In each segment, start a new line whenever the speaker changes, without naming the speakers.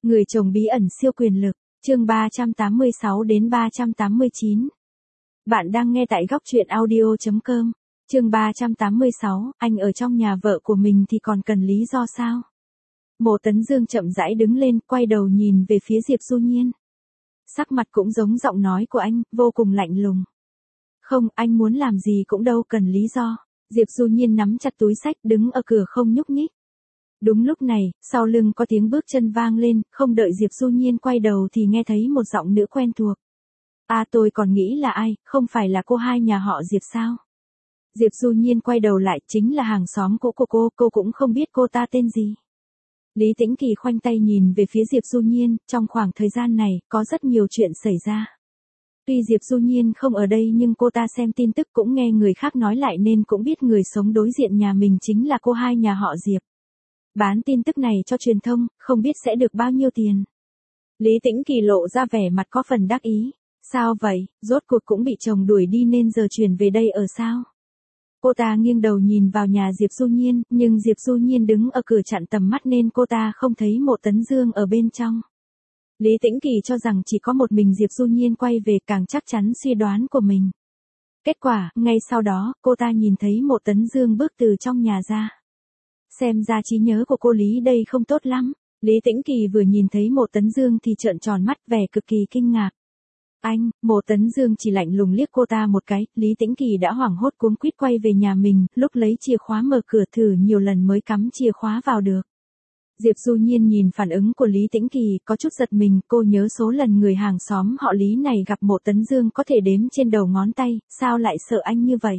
Người chồng bí ẩn siêu quyền lực, chương 386 đến 389. Bạn đang nghe tại góc truyện audio.com. Chương 386, anh ở trong nhà vợ của mình thì còn cần lý do sao? Mộ Tấn Dương chậm rãi đứng lên, quay đầu nhìn về phía Diệp Du Nhiên. Sắc mặt cũng giống giọng nói của anh, vô cùng lạnh lùng. Không, anh muốn làm gì cũng đâu cần lý do. Diệp Du Nhiên nắm chặt túi xách đứng ở cửa không nhúc nhích. Đúng lúc này, sau lưng có tiếng bước chân vang lên, không đợi Diệp Du Nhiên quay đầu thì nghe thấy một giọng nữ quen thuộc. Tôi còn nghĩ là ai, không phải là cô hai nhà họ Diệp sao? Diệp Du Nhiên quay đầu lại, chính là hàng xóm cũ của cô cũng không biết cô ta tên gì. Lý Tĩnh Kỳ khoanh tay nhìn về phía Diệp Du Nhiên, trong khoảng thời gian này, có rất nhiều chuyện xảy ra. Tuy Diệp Du Nhiên không ở đây nhưng cô ta xem tin tức cũng nghe người khác nói lại nên cũng biết người sống đối diện nhà mình chính là cô hai nhà họ Diệp. Bán tin tức này cho truyền thông, không biết sẽ được bao nhiêu tiền. Lý Tĩnh Kỳ lộ ra vẻ mặt có phần đắc ý. Sao vậy, rốt cuộc cũng bị chồng đuổi đi nên giờ chuyển về đây ở sao? Cô ta nghiêng đầu nhìn vào nhà Diệp Du Nhiên, nhưng Diệp Du Nhiên đứng ở cửa chặn tầm mắt nên cô ta không thấy Mộ Tấn Dương ở bên trong. Lý Tĩnh Kỳ cho rằng chỉ có một mình Diệp Du Nhiên quay về càng chắc chắn suy đoán của mình. Kết quả, ngay sau đó, cô ta nhìn thấy Mộ Tấn Dương bước từ trong nhà ra. Xem ra trí nhớ của cô Lý đây không tốt lắm. Lý Tĩnh Kỳ vừa nhìn thấy Mộ Tấn Dương thì trợn tròn mắt vẻ cực kỳ kinh ngạc. Anh, Mộ Tấn Dương chỉ lạnh lùng liếc cô ta một cái, Lý Tĩnh Kỳ đã hoảng hốt cuống quýt quay về nhà mình, lúc lấy chìa khóa mở cửa thử nhiều lần mới cắm chìa khóa vào được. Diệp Du Nhiên nhìn phản ứng của Lý Tĩnh Kỳ, có chút giật mình, cô nhớ số lần người hàng xóm họ Lý này gặp Mộ Tấn Dương có thể đếm trên đầu ngón tay, sao lại sợ anh như vậy?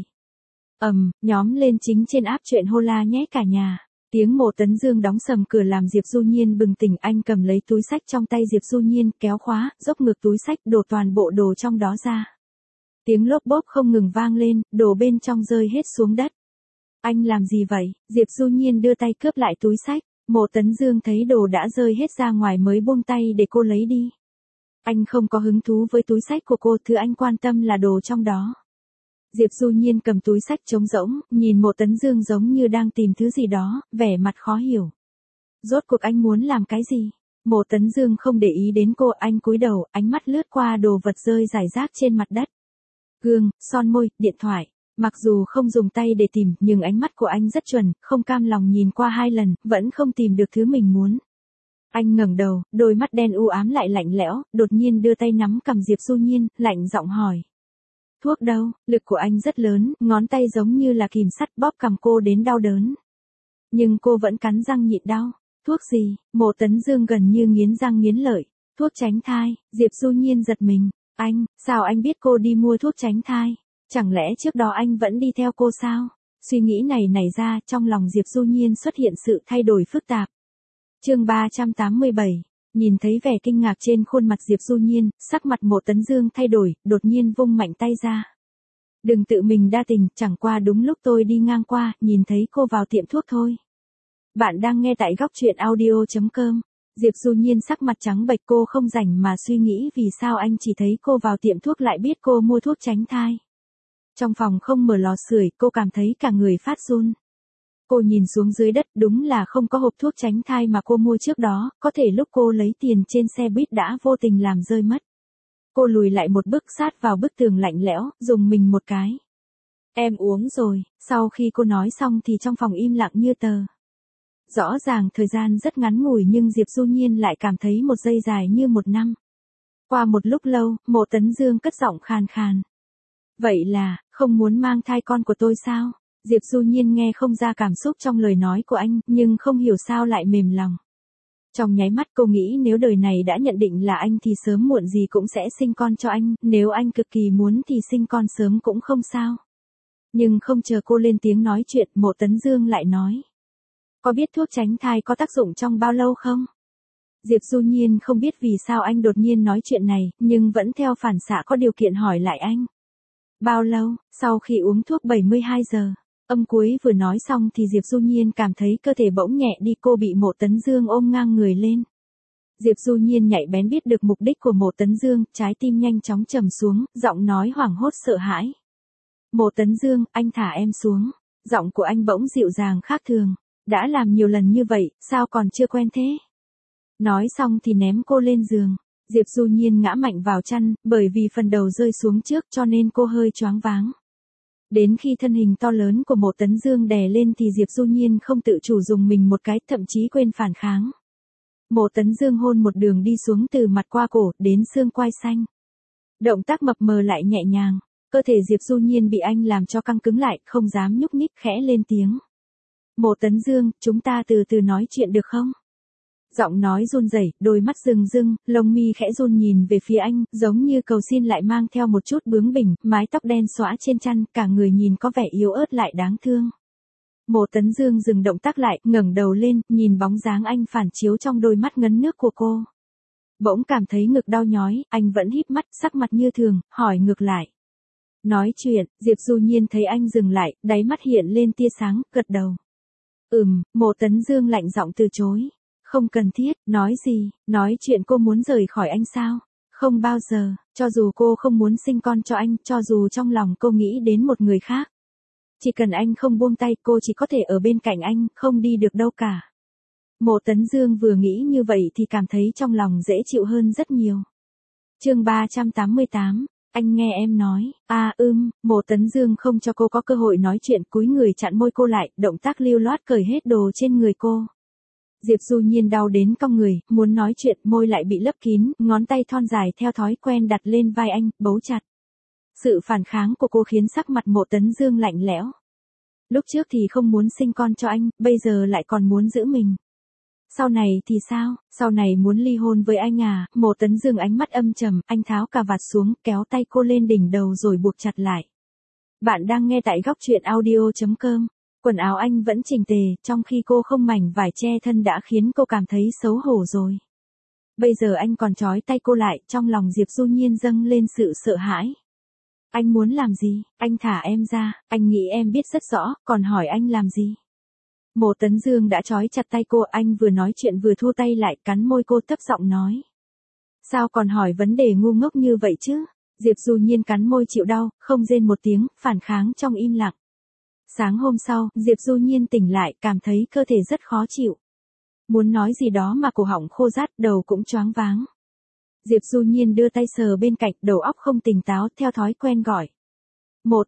Nhóm lên chính trên app chuyện hô la nhé cả nhà. Tiếng Mộ Tấn Dương đóng sầm cửa làm Diệp Du Nhiên bừng tỉnh, anh cầm lấy túi xách trong tay Diệp Du Nhiên, kéo khóa, dốc ngược túi xách, đổ toàn bộ đồ trong đó ra. Tiếng lốp bốp không ngừng vang lên, đồ bên trong rơi hết xuống đất. Anh làm gì vậy? Diệp Du Nhiên đưa tay cướp lại túi xách. Mộ Tấn Dương thấy đồ đã rơi hết ra ngoài mới buông tay để cô lấy đi. Anh không có hứng thú với túi xách của cô, thứ anh quan tâm là đồ trong đó. Diệp Du Nhiên cầm túi xách trống rỗng, nhìn Mộ Tấn Dương giống như đang tìm thứ gì đó, vẻ mặt khó hiểu. Rốt cuộc anh muốn làm cái gì? Mộ Tấn Dương không để ý đến cô, anh cúi đầu, ánh mắt lướt qua đồ vật rơi rải rác trên mặt đất. Gương, son môi, điện thoại. Mặc dù không dùng tay để tìm, nhưng ánh mắt của anh rất chuẩn, không cam lòng nhìn qua 2 lần, vẫn không tìm được thứ mình muốn. Anh ngẩng đầu, đôi mắt đen u ám lại lạnh lẽo, đột nhiên đưa tay nắm cầm Diệp Du Nhiên, lạnh giọng hỏi. Thuốc đâu? Lực của anh rất lớn, ngón tay giống như là kìm sắt bóp cằm cô đến đau đớn. Nhưng cô vẫn cắn răng nhịn đau. Thuốc gì? Mộ Tấn Dương gần như nghiến răng nghiến lợi. Thuốc tránh thai. Diệp Du Nhiên giật mình. Anh, sao anh biết cô đi mua thuốc tránh thai? Chẳng lẽ trước đó anh vẫn đi theo cô sao? Suy nghĩ này nảy ra, trong lòng Diệp Du Nhiên xuất hiện sự thay đổi phức tạp. Chương 387. Nhìn thấy vẻ kinh ngạc trên khuôn mặt Diệp Du Nhiên, sắc mặt Mộ Tấn Dương thay đổi, đột nhiên vung mạnh tay ra. Đừng tự mình đa tình, chẳng qua đúng lúc tôi đi ngang qua, nhìn thấy cô vào tiệm thuốc thôi. Bạn đang nghe tại góc truyện audio.com. Diệp Du Nhiên sắc mặt trắng bệch, cô không rảnh mà suy nghĩ vì sao anh chỉ thấy cô vào tiệm thuốc lại biết cô mua thuốc tránh thai. Trong phòng không mở lò sưởi, cô cảm thấy cả người phát run. Cô nhìn xuống dưới đất, đúng là không có hộp thuốc tránh thai mà cô mua trước đó, có thể lúc cô lấy tiền trên xe buýt đã vô tình làm rơi mất. Cô lùi lại một bước sát vào bức tường lạnh lẽo, dùng mình một cái. Em uống rồi, sau khi cô nói xong thì trong phòng im lặng như tờ. Rõ ràng thời gian rất ngắn ngủi nhưng Diệp Du Nhiên lại cảm thấy một giây dài như một năm. Qua một lúc lâu, Mộ Tấn Dương cất giọng khàn khàn. Vậy là, không muốn mang thai con của tôi sao? Diệp Du Nhiên nghe không ra cảm xúc trong lời nói của anh, nhưng không hiểu sao lại mềm lòng. Trong nháy mắt cô nghĩ nếu đời này đã nhận định là anh thì sớm muộn gì cũng sẽ sinh con cho anh, nếu anh cực kỳ muốn thì sinh con sớm cũng không sao. Nhưng không chờ cô lên tiếng nói chuyện, Mộ Tấn Dương lại nói. Có biết thuốc tránh thai có tác dụng trong bao lâu không? Diệp Du Nhiên không biết vì sao anh đột nhiên nói chuyện này, nhưng vẫn theo phản xạ có điều kiện hỏi lại anh. Bao lâu? Sau khi uống thuốc 72 giờ. Âm cuối vừa nói xong thì Diệp Du Nhiên cảm thấy cơ thể bỗng nhẹ đi, cô bị Mộ Tấn Dương ôm ngang người lên. Diệp Du Nhiên nhạy bén biết được mục đích của Mộ Tấn Dương, trái tim nhanh chóng trầm xuống, giọng nói hoảng hốt sợ hãi. Mộ Tấn Dương, anh thả em xuống. Giọng của anh bỗng dịu dàng khác thường. Đã làm nhiều lần như vậy, sao còn chưa quen thế? Nói xong thì ném cô lên giường. Diệp Du Nhiên ngã mạnh vào chăn, bởi vì phần đầu rơi xuống trước cho nên cô hơi choáng váng. Đến khi thân hình to lớn của Mộ Tấn Dương đè lên thì Diệp Du Nhiên không tự chủ dùng mình một cái, thậm chí quên phản kháng. Mộ Tấn Dương hôn một đường đi xuống từ mặt qua cổ, đến xương quai xanh. Động tác mập mờ lại nhẹ nhàng, cơ thể Diệp Du Nhiên bị anh làm cho căng cứng lại, không dám nhúc nhích, khẽ lên tiếng. Mộ Tấn Dương, chúng ta từ từ nói chuyện được không? Giọng nói run rẩy, đôi mắt rưng rưng, lông mi khẽ run nhìn về phía anh, giống như cầu xin lại mang theo một chút bướng bỉnh, mái tóc đen xõa trên chăn, cả người nhìn có vẻ yếu ớt lại đáng thương. Mộ Tấn Dương dừng động tác lại, ngẩng đầu lên, nhìn bóng dáng anh phản chiếu trong đôi mắt ngấn nước của cô. Bỗng cảm thấy ngực đau nhói, anh vẫn híp mắt, sắc mặt như thường, hỏi ngược lại. Nói chuyện, Diệp Du Nhiên thấy anh dừng lại, đáy mắt hiện lên tia sáng, gật đầu. Mộ Tấn Dương lạnh giọng từ chối. Không cần thiết, nói gì, nói chuyện cô muốn rời khỏi anh sao? Không bao giờ, cho dù cô không muốn sinh con cho anh, cho dù trong lòng cô nghĩ đến một người khác. Chỉ cần anh không buông tay, cô chỉ có thể ở bên cạnh anh, không đi được đâu cả. Mộ Tấn Dương vừa nghĩ như vậy thì cảm thấy trong lòng dễ chịu hơn rất nhiều. Chương 388, anh nghe em nói. Mộ Tấn Dương không cho cô có cơ hội nói chuyện, cúi người chặn môi cô lại, động tác lưu loát cởi hết đồ trên người cô. Diệp Du Nhiên đau đến cong người, muốn nói chuyện, môi lại bị lấp kín, ngón tay thon dài theo thói quen đặt lên vai anh, bấu chặt. Sự phản kháng của cô khiến sắc mặt Mộ Tấn Dương lạnh lẽo. Lúc trước thì không muốn sinh con cho anh, bây giờ lại còn muốn giữ mình. Sau này thì sao? Sau này muốn ly hôn với anh à? Mộ Tấn Dương ánh mắt âm trầm, anh tháo cà vạt xuống, kéo tay cô lên đỉnh đầu rồi buộc chặt lại. Bạn đang nghe tại góc truyện audio.com. Quần áo anh vẫn chỉnh tề, trong khi cô không mảnh vải che thân đã khiến cô cảm thấy xấu hổ rồi. Bây giờ anh còn trói tay cô lại, trong lòng Diệp Du Nhiên dâng lên sự sợ hãi. Anh muốn làm gì? Anh thả em ra, anh nghĩ em biết rất rõ, còn hỏi anh làm gì? Mộ Tấn Dương đã trói chặt tay cô, anh vừa nói chuyện vừa thu tay lại, cắn môi cô thấp giọng nói. Sao còn hỏi vấn đề ngu ngốc như vậy chứ? Diệp Du Nhiên cắn môi chịu đau, không rên một tiếng, phản kháng trong im lặng. Sáng hôm sau, Diệp Du Nhiên tỉnh lại, cảm thấy cơ thể rất khó chịu. Muốn nói gì đó mà cổ họng khô rát, đầu cũng choáng váng. Diệp Du Nhiên đưa tay sờ bên cạnh, đầu óc không tỉnh táo, theo thói quen gọi. Mộ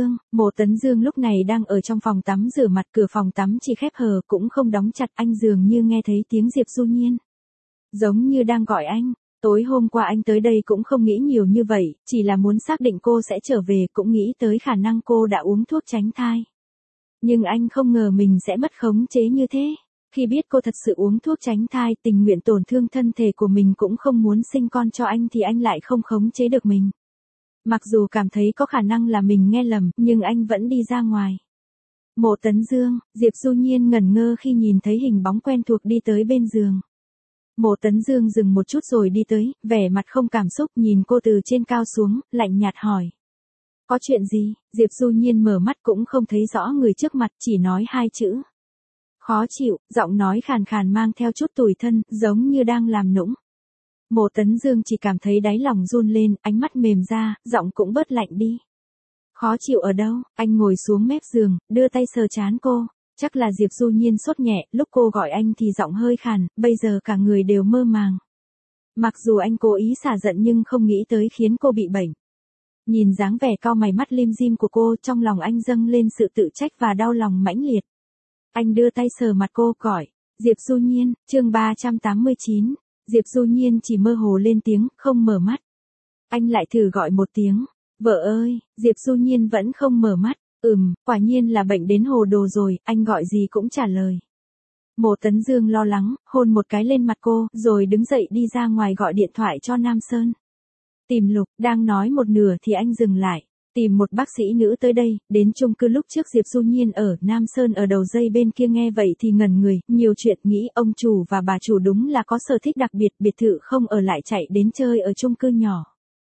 Tấn Dương lúc này đang ở trong phòng tắm rửa mặt, cửa phòng tắm chỉ khép hờ cũng không đóng chặt, anh dường như nghe thấy tiếng Diệp Du Nhiên. Giống như đang gọi anh. Tối hôm qua anh tới đây cũng không nghĩ nhiều như vậy, chỉ là muốn xác định cô sẽ trở về, cũng nghĩ tới khả năng cô đã uống thuốc tránh thai. Nhưng anh không ngờ mình sẽ mất khống chế như thế. Khi biết cô thật sự uống thuốc tránh thai, tình nguyện tổn thương thân thể của mình cũng không muốn sinh con cho anh thì anh lại không khống chế được mình. Mặc dù cảm thấy có khả năng là mình nghe lầm, nhưng anh vẫn đi ra ngoài. Mộ Tấn Dương, Diệp Du Nhiên ngẩn ngơ khi nhìn thấy hình bóng quen thuộc đi tới bên giường. Mộ Tấn Dương dừng một chút rồi đi tới, vẻ mặt không cảm xúc, nhìn cô từ trên cao xuống, lạnh nhạt hỏi. Có chuyện gì? Diệp Du Nhiên mở mắt cũng không thấy rõ người trước mặt, chỉ nói hai chữ. Khó chịu, giọng nói khàn khàn mang theo chút tủi thân, giống như đang làm nũng. Mộ Tấn Dương chỉ cảm thấy đáy lòng run lên, ánh mắt mềm ra, giọng cũng bớt lạnh đi. Khó chịu ở đâu? Anh ngồi xuống mép giường, đưa tay sờ trán cô. Chắc là Diệp Du Nhiên sốt nhẹ, lúc cô gọi anh thì giọng hơi khàn, bây giờ cả người đều mơ màng. Mặc dù anh cố ý xả giận nhưng không nghĩ tới khiến cô bị bệnh. Nhìn dáng vẻ cau mày mắt lim dim của cô, trong lòng anh dâng lên sự tự trách và đau lòng mãnh liệt. Anh đưa tay sờ mặt cô, gọi. Diệp Du Nhiên, chương 389. Diệp Du Nhiên chỉ mơ hồ lên tiếng, không mở mắt. Anh lại thử gọi một tiếng. Vợ ơi, Diệp Du Nhiên vẫn không mở mắt. Quả nhiên là bệnh đến hồ đồ rồi, anh gọi gì cũng trả lời. Mộ Tấn Dương lo lắng, hôn một cái lên mặt cô, rồi đứng dậy đi ra ngoài gọi điện thoại cho Nam Sơn. Tìm Lục, đang nói một nửa thì anh dừng lại. Tìm một bác sĩ nữ tới đây, đến chung cư lúc trước Diệp Du Nhiên ở, Nam Sơn ở đầu dây bên kia nghe vậy thì ngẩn người, nhiều chuyện nghĩ ông chủ và bà chủ đúng là có sở thích đặc biệt, biệt thự không ở lại chạy đến chơi ở chung cư nhỏ.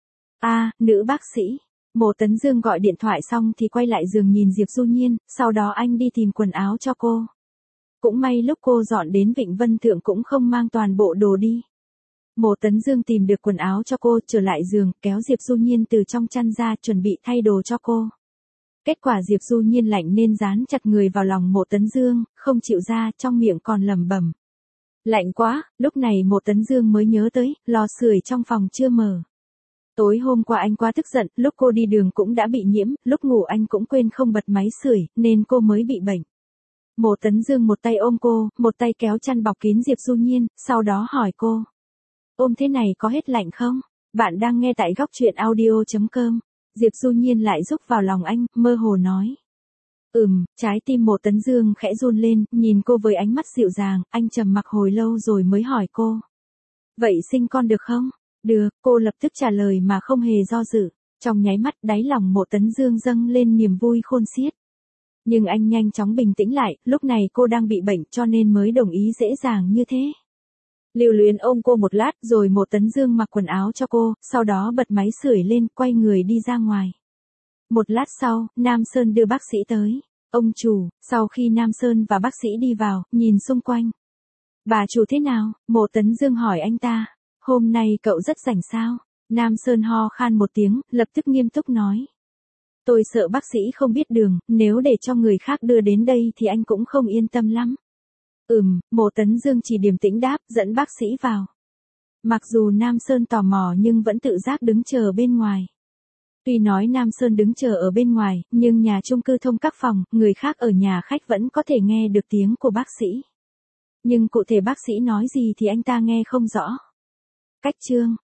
Nữ bác sĩ. Mộ Tấn Dương gọi điện thoại xong thì quay lại giường nhìn Diệp Du Nhiên, sau đó anh đi tìm quần áo cho cô. Cũng may lúc cô dọn đến Vịnh Vân Thượng cũng không mang toàn bộ đồ đi. Mộ Tấn Dương tìm được quần áo cho cô, trở lại giường, kéo Diệp Du Nhiên từ trong chăn ra, chuẩn bị thay đồ cho cô. Kết quả Diệp Du Nhiên lạnh nên dán chặt người vào lòng Mộ Tấn Dương, không chịu ra, trong miệng còn lẩm bẩm. Lạnh quá, lúc này Mộ Tấn Dương mới nhớ tới, lò sưởi trong phòng chưa mở. Tối hôm qua anh quá tức giận, lúc cô đi đường cũng đã bị nhiễm, lúc ngủ anh cũng quên không bật máy sưởi, nên cô mới bị bệnh. Mộ Tấn Dương một tay ôm cô, một tay kéo chăn bọc kín Diệp Du Nhiên, sau đó hỏi cô. Ôm thế này có hết lạnh không? Bạn đang nghe tại góc truyện audio.com. Diệp Du Nhiên lại rúc vào lòng anh, mơ hồ nói. Trái tim Mộ Tấn Dương khẽ run lên, nhìn cô với ánh mắt dịu dàng, anh trầm mặc hồi lâu rồi mới hỏi cô. Vậy sinh con được không? Được, cô lập tức trả lời mà không hề do dự. Trong nháy mắt đáy lòng Mộ Tấn Dương dâng lên niềm vui khôn xiết. Nhưng anh nhanh chóng bình tĩnh lại, lúc này cô đang bị bệnh cho nên mới đồng ý dễ dàng như thế. Lưu Luyến ôm cô một lát rồi Mộ Tấn Dương mặc quần áo cho cô, sau đó bật máy sưởi lên, quay người đi ra ngoài. Một lát sau, Nam Sơn đưa bác sĩ tới. Ông chủ, sau khi Nam Sơn và bác sĩ đi vào, nhìn xung quanh. Bà chủ thế nào? Mộ Tấn Dương hỏi anh ta. Hôm nay cậu rất rảnh sao? Nam Sơn ho khan một tiếng, lập tức nghiêm túc nói. Tôi sợ bác sĩ không biết đường, nếu để cho người khác đưa đến đây thì anh cũng không yên tâm lắm. Mộ Tấn Dương chỉ điềm tĩnh đáp, dẫn bác sĩ vào. Mặc dù Nam Sơn tò mò nhưng vẫn tự giác đứng chờ bên ngoài. Tuy nói Nam Sơn đứng chờ ở bên ngoài, nhưng nhà chung cư thông các phòng, người khác ở nhà khách vẫn có thể nghe được tiếng của bác sĩ. Nhưng cụ thể bác sĩ nói gì thì anh ta nghe không rõ. Cách chương